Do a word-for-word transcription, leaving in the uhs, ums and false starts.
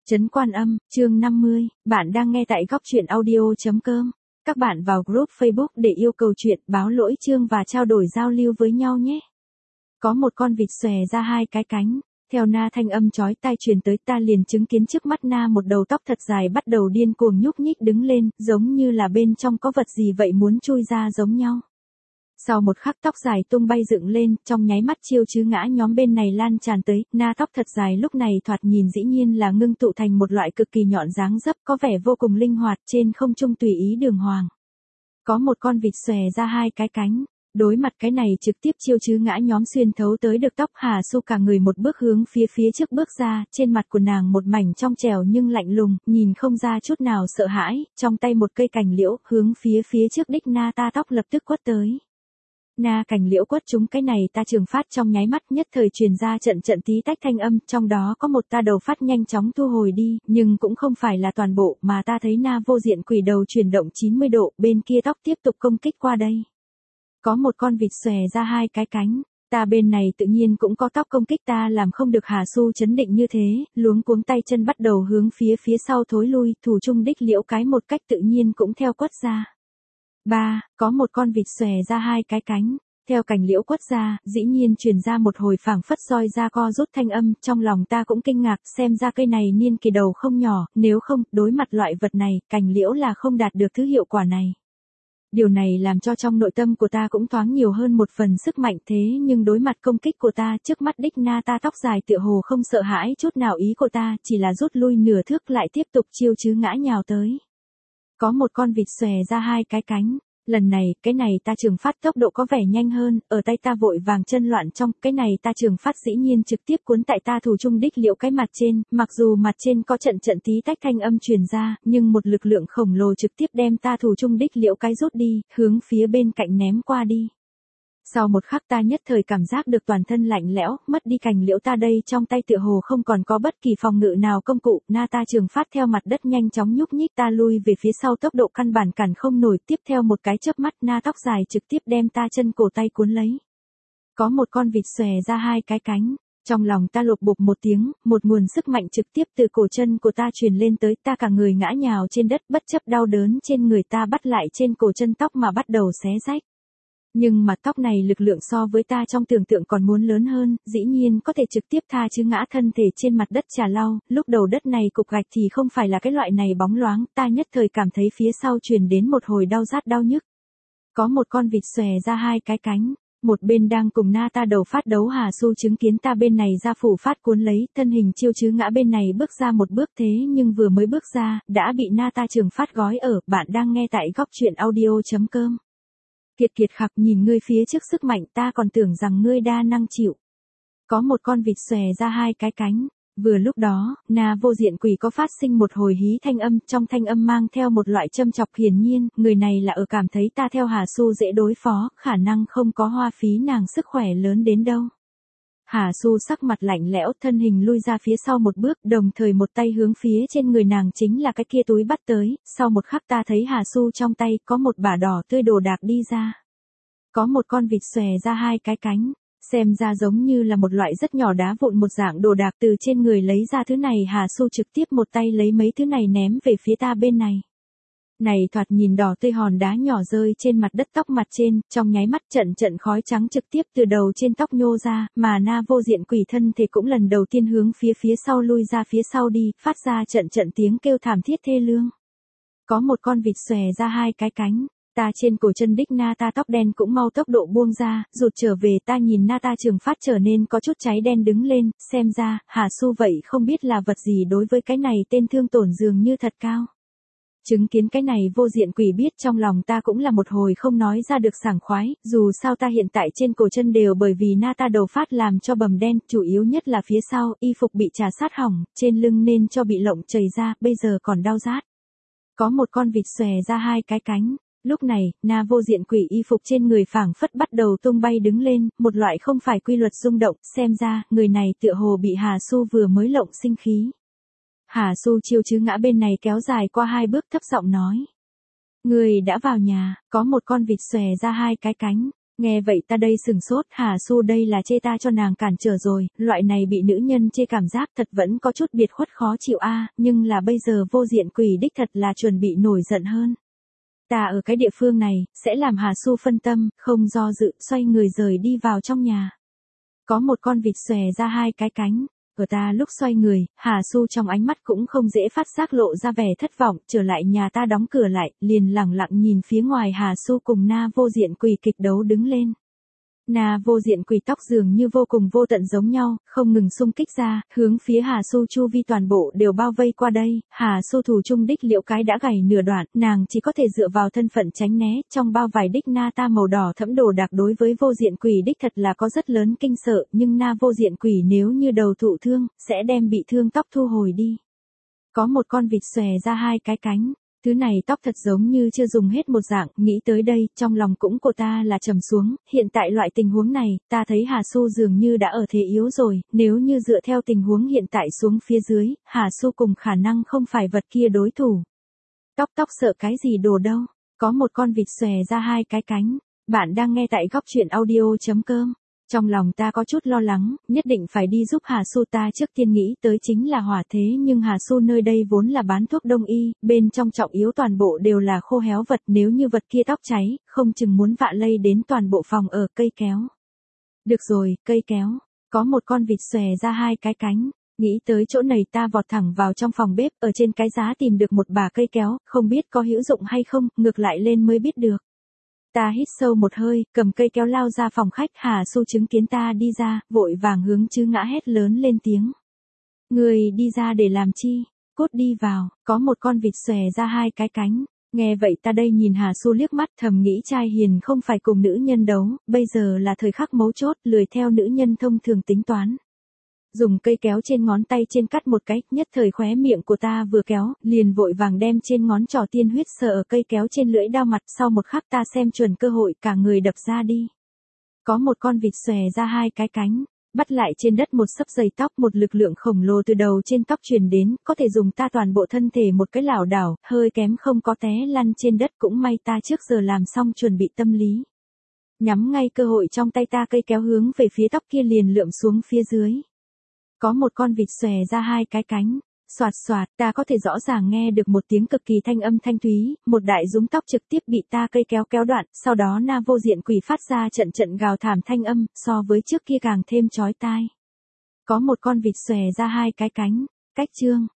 Trấn Quan Âm, chương năm mươi, bạn đang nghe tại góc truyện audio.com. Các bạn vào group Facebook để yêu cầu chuyện, báo lỗi chương và trao đổi giao lưu với nhau nhé. Có một con vịt xòe ra hai cái cánh, theo na thanh âm chói tai truyền tới, ta liền chứng kiến trước mắt na một đầu tóc thật dài bắt đầu điên cuồng nhúc nhích đứng lên, giống như là bên trong có vật gì vậy muốn chui ra giống nhau. Sau một khắc tóc dài tung bay dựng lên, trong nháy mắt chiêu chứ ngã nhóm bên này lan tràn tới, na tóc thật dài lúc này thoạt nhìn dĩ nhiên là ngưng tụ thành một loại cực kỳ nhọn dáng dấp, có vẻ vô cùng linh hoạt, trên không trung tùy ý đường hoàng. Có một con vịt xòe ra hai cái cánh, đối mặt cái này trực tiếp chiêu chứ ngã nhóm xuyên thấu tới được tóc, Hà Xu cả người một bước hướng phía phía trước bước ra, trên mặt của nàng một mảnh trong trẻo nhưng lạnh lùng, nhìn không ra chút nào sợ hãi, trong tay một cây cành liễu, hướng phía phía trước đích na ta tóc lập tức quất tới. Na cành liễu quất chúng cái này ta trường phát trong nháy mắt nhất thời truyền ra trận trận tí tách thanh âm, trong đó có một ta đầu phát nhanh chóng thu hồi đi, nhưng cũng không phải là toàn bộ, mà ta thấy na vô diện quỷ đầu chuyển động chín mươi độ, bên kia tóc tiếp tục công kích qua đây. Có một con vịt xòe ra hai cái cánh, ta bên này tự nhiên cũng có tóc công kích, ta làm không được Hà Xu chấn định như thế, luống cuống tay chân bắt đầu hướng phía phía sau thối lui, thủ trung đích liễu cái một cách tự nhiên cũng theo quất ra. Ba, có một con vịt xòe ra hai cái cánh, theo cành liễu quất ra, dĩ nhiên truyền ra một hồi phảng phất roi ra co rút thanh âm, trong lòng ta cũng kinh ngạc, xem ra cây này niên kỳ đầu không nhỏ, nếu không, đối mặt loại vật này, cành liễu là không đạt được thứ hiệu quả này. Điều này làm cho trong nội tâm của ta cũng thoáng nhiều hơn một phần sức mạnh, thế nhưng đối mặt công kích của ta, trước mắt đích na ta tóc dài tựa hồ không sợ hãi chút nào, ý của ta chỉ là rút lui nửa thước lại tiếp tục chiêu chứ ngã nhào tới. Có một con vịt xòe ra hai cái cánh, lần này, cái này ta trường phát tốc độ có vẻ nhanh hơn, ở tay ta vội vàng chân loạn trong, cái này ta trường phát dĩ nhiên trực tiếp cuốn tại ta thủ trung đích liễu cái mặt trên, mặc dù mặt trên có trận trận tí tách thanh âm truyền ra, nhưng một lực lượng khổng lồ trực tiếp đem ta thủ trung đích liễu cái rút đi, hướng phía bên cạnh ném qua đi. Sau một khắc ta nhất thời cảm giác được toàn thân lạnh lẽo, mất đi cành liễu ta đây trong tay tựa hồ không còn có bất kỳ phòng ngự nào công cụ, na ta trường phát theo mặt đất nhanh chóng nhúc nhích, ta lui về phía sau tốc độ căn bản cản không nổi, tiếp theo một cái chớp mắt na tóc dài trực tiếp đem ta chân cổ tay cuốn lấy. Có một con vịt xòe ra hai cái cánh, trong lòng ta lột bột một tiếng, một nguồn sức mạnh trực tiếp từ cổ chân của ta truyền lên tới, ta cả người ngã nhào trên đất, bất chấp đau đớn trên người ta bắt lại trên cổ chân tóc mà bắt đầu xé rách. Nhưng mà tóc này lực lượng so với ta trong tưởng tượng còn muốn lớn hơn, dĩ nhiên có thể trực tiếp tha chứ ngã thân thể trên mặt đất trà lau, lúc đầu đất này cục gạch thì không phải là cái loại này bóng loáng, ta nhất thời cảm thấy phía sau truyền đến một hồi đau rát đau nhức. Có một con vịt xòe ra hai cái cánh, một bên đang cùng na ta đầu phát đấu, Hà Xu chứng kiến ta bên này ra phủ phát cuốn lấy, thân hình chiêu chứ ngã bên này bước ra một bước, thế nhưng vừa mới bước ra, đã bị na ta trường phát gói ở, bạn đang nghe tại góc truyện audio.com. Kiệt kiệt khặc, nhìn ngươi phía trước sức mạnh, ta còn tưởng rằng ngươi đa năng chịu. Có một con vịt xòe ra hai cái cánh, vừa lúc đó, na vô diện quỷ có phát sinh một hồi hí thanh âm, trong thanh âm mang theo một loại châm chọc, hiển nhiên, người này là ở cảm thấy ta theo Hà Xu dễ đối phó, khả năng không có hoa phí nàng sức khỏe lớn đến đâu. Hà Xu sắc mặt lạnh lẽo, thân hình lui ra phía sau một bước, đồng thời một tay hướng phía trên người nàng chính là cái kia túi bắt tới, sau một khắc ta thấy Hà Xu trong tay có một bả đỏ tươi đồ đạc đi ra. Có một con vịt xòe ra hai cái cánh, xem ra giống như là một loại rất nhỏ đá vụn một dạng đồ đạc, từ trên người lấy ra thứ này, Hà Xu trực tiếp một tay lấy mấy thứ này ném về phía ta bên này. Này thoạt nhìn đỏ tươi hòn đá nhỏ rơi trên mặt đất tóc mặt trên, trong nháy mắt trận trận khói trắng trực tiếp từ đầu trên tóc nhô ra, mà na vô diện quỷ thân thì cũng lần đầu tiên hướng phía phía sau lui ra phía sau đi, phát ra trận trận tiếng kêu thảm thiết thê lương. Có một con vịt xòe ra hai cái cánh, ta trên cổ chân đích na ta tóc đen cũng mau tốc độ buông ra, rụt trở về, ta nhìn na ta trường phát trở nên có chút cháy đen đứng lên, xem ra, Hà Xu vậy không biết là vật gì, đối với cái này tên thương tổn dường như thật cao. Chứng kiến cái này vô diện quỷ biết trong lòng ta cũng là một hồi không nói ra được sảng khoái, dù sao ta hiện tại trên cổ chân đều bởi vì na ta đầu phát làm cho bầm đen, chủ yếu nhất là phía sau, y phục bị trà sát hỏng, trên lưng nên cho bị lộng chảy ra, bây giờ còn đau rát. Có một con vịt xòe ra hai cái cánh, lúc này, na vô diện quỷ y phục trên người phảng phất bắt đầu tung bay đứng lên, một loại không phải quy luật rung động, xem ra, người này tựa hồ bị Hà Xu vừa mới lộng sinh khí. Hà Xu chiêu chứ ngã bên này kéo dài qua hai bước thấp giọng nói. Người đã vào nhà, có một con vịt xòe ra hai cái cánh, Nghe vậy ta đây sừng sốt, Hà Su đây là chê ta cho nàng cản trở rồi, loại này bị nữ nhân chê cảm giác thật vẫn có chút biệt khuất khó chịu a, nhưng là bây giờ vô diện quỷ đích thật là chuẩn bị nổi giận hơn. Ta ở cái địa phương này, sẽ làm Hà Su phân tâm, không do dự, xoay người rời đi vào trong nhà. Có một con vịt xòe ra hai cái cánh. Ở ta lúc xoay người, Hà Su trong ánh mắt cũng không dễ phát giác lộ ra vẻ thất vọng, trở lại nhà ta đóng cửa lại, liền lẳng lặng nhìn phía ngoài Hà Su cùng Na Vô Diện Quỷ kịch đấu đứng lên. Na Vô Diện Quỷ tóc dường như vô cùng vô tận giống nhau, không ngừng xung kích ra, hướng phía Hà Su chu vi toàn bộ đều bao vây qua đây, Hà Su thủ trung đích liễu cái đã gãy nửa đoạn, nàng chỉ có thể dựa vào thân phận tránh né, trong bao vải đích na ta màu đỏ thẫm đồ đạc đối với Vô Diện Quỷ đích thật là có rất lớn kinh sợ, nhưng Na Vô Diện Quỷ nếu như đầu thụ thương, sẽ đem bị thương tóc thu hồi đi. Có một con vịt xòe ra hai cái cánh. Thứ này tóc thật giống như chưa dùng hết một dạng, nghĩ tới đây, trong lòng cũng của ta là trầm xuống, hiện tại loại tình huống này, ta thấy Hà Su dường như đã ở thế yếu rồi, nếu như dựa theo tình huống hiện tại xuống phía dưới, Hà Su cùng khả năng không phải vật kia đối thủ. Tóc tóc sợ cái gì đồ đâu, có một con vịt xòe ra hai cái cánh, bạn đang nghe tại góc truyện audio chấm com. Trong lòng ta có chút lo lắng, nhất định phải đi giúp Hà Su, ta trước tiên nghĩ tới chính là hỏa thế, nhưng Hà Su nơi đây vốn là bán thuốc đông y, bên trong trọng yếu toàn bộ đều là khô héo vật, nếu như vật kia tóc cháy, không chừng muốn vạ lây đến toàn bộ phòng ở. Cây kéo. Được rồi, cây kéo. Có một con vịt xòe ra hai cái cánh. Nghĩ tới chỗ này ta vọt thẳng vào trong phòng bếp, ở trên cái giá tìm được một bả cây kéo, không biết có hữu dụng hay không, ngược lại lên mới biết được. Ta hít sâu một hơi, cầm cây kéo lao ra phòng khách, Hà Su chứng kiến ta đi ra, vội vàng hướng Chứ Ngã hét lớn lên tiếng. Người đi ra để làm chi? Cút đi vào, có một con vịt xòe ra hai cái cánh. Nghe vậy ta đây nhìn Hà Su liếc mắt, thầm nghĩ trai hiền không phải cùng nữ nhân đấu, bây giờ là thời khắc mấu chốt, lười theo nữ nhân thông thường tính toán. Dùng cây kéo trên ngón tay trên cắt một cái, nhất thời khóe miệng của ta vừa kéo, liền vội vàng đem trên ngón trỏ tiên huyết sờ ở cây kéo trên lưỡi đao mặt, sau một khắc ta xem chuẩn cơ hội cả người đập ra đi. Có một con vịt xòe ra hai cái cánh, bắt lại trên đất một xấp dây tóc, một lực lượng khổng lồ từ đầu trên tóc truyền đến, có thể dùng ta toàn bộ thân thể một cái lảo đảo, hơi kém không có té lăn trên đất, cũng may ta trước giờ làm xong chuẩn bị tâm lý. Nhắm ngay cơ hội trong tay ta, cây kéo hướng về phía tóc kia liền lượm xuống phía dưới. Có một con vịt xòe ra hai cái cánh, xoạt xoạt, ta có thể rõ ràng nghe được một tiếng cực kỳ thanh âm thanh thúy, một đại dúng tóc trực tiếp bị ta cây kéo kéo đoạn, sau đó Na Vô Diện Quỷ phát ra trận trận gào thảm thanh âm, so với trước kia càng thêm chói tai. Có một con vịt xòe ra hai cái cánh, cách chương.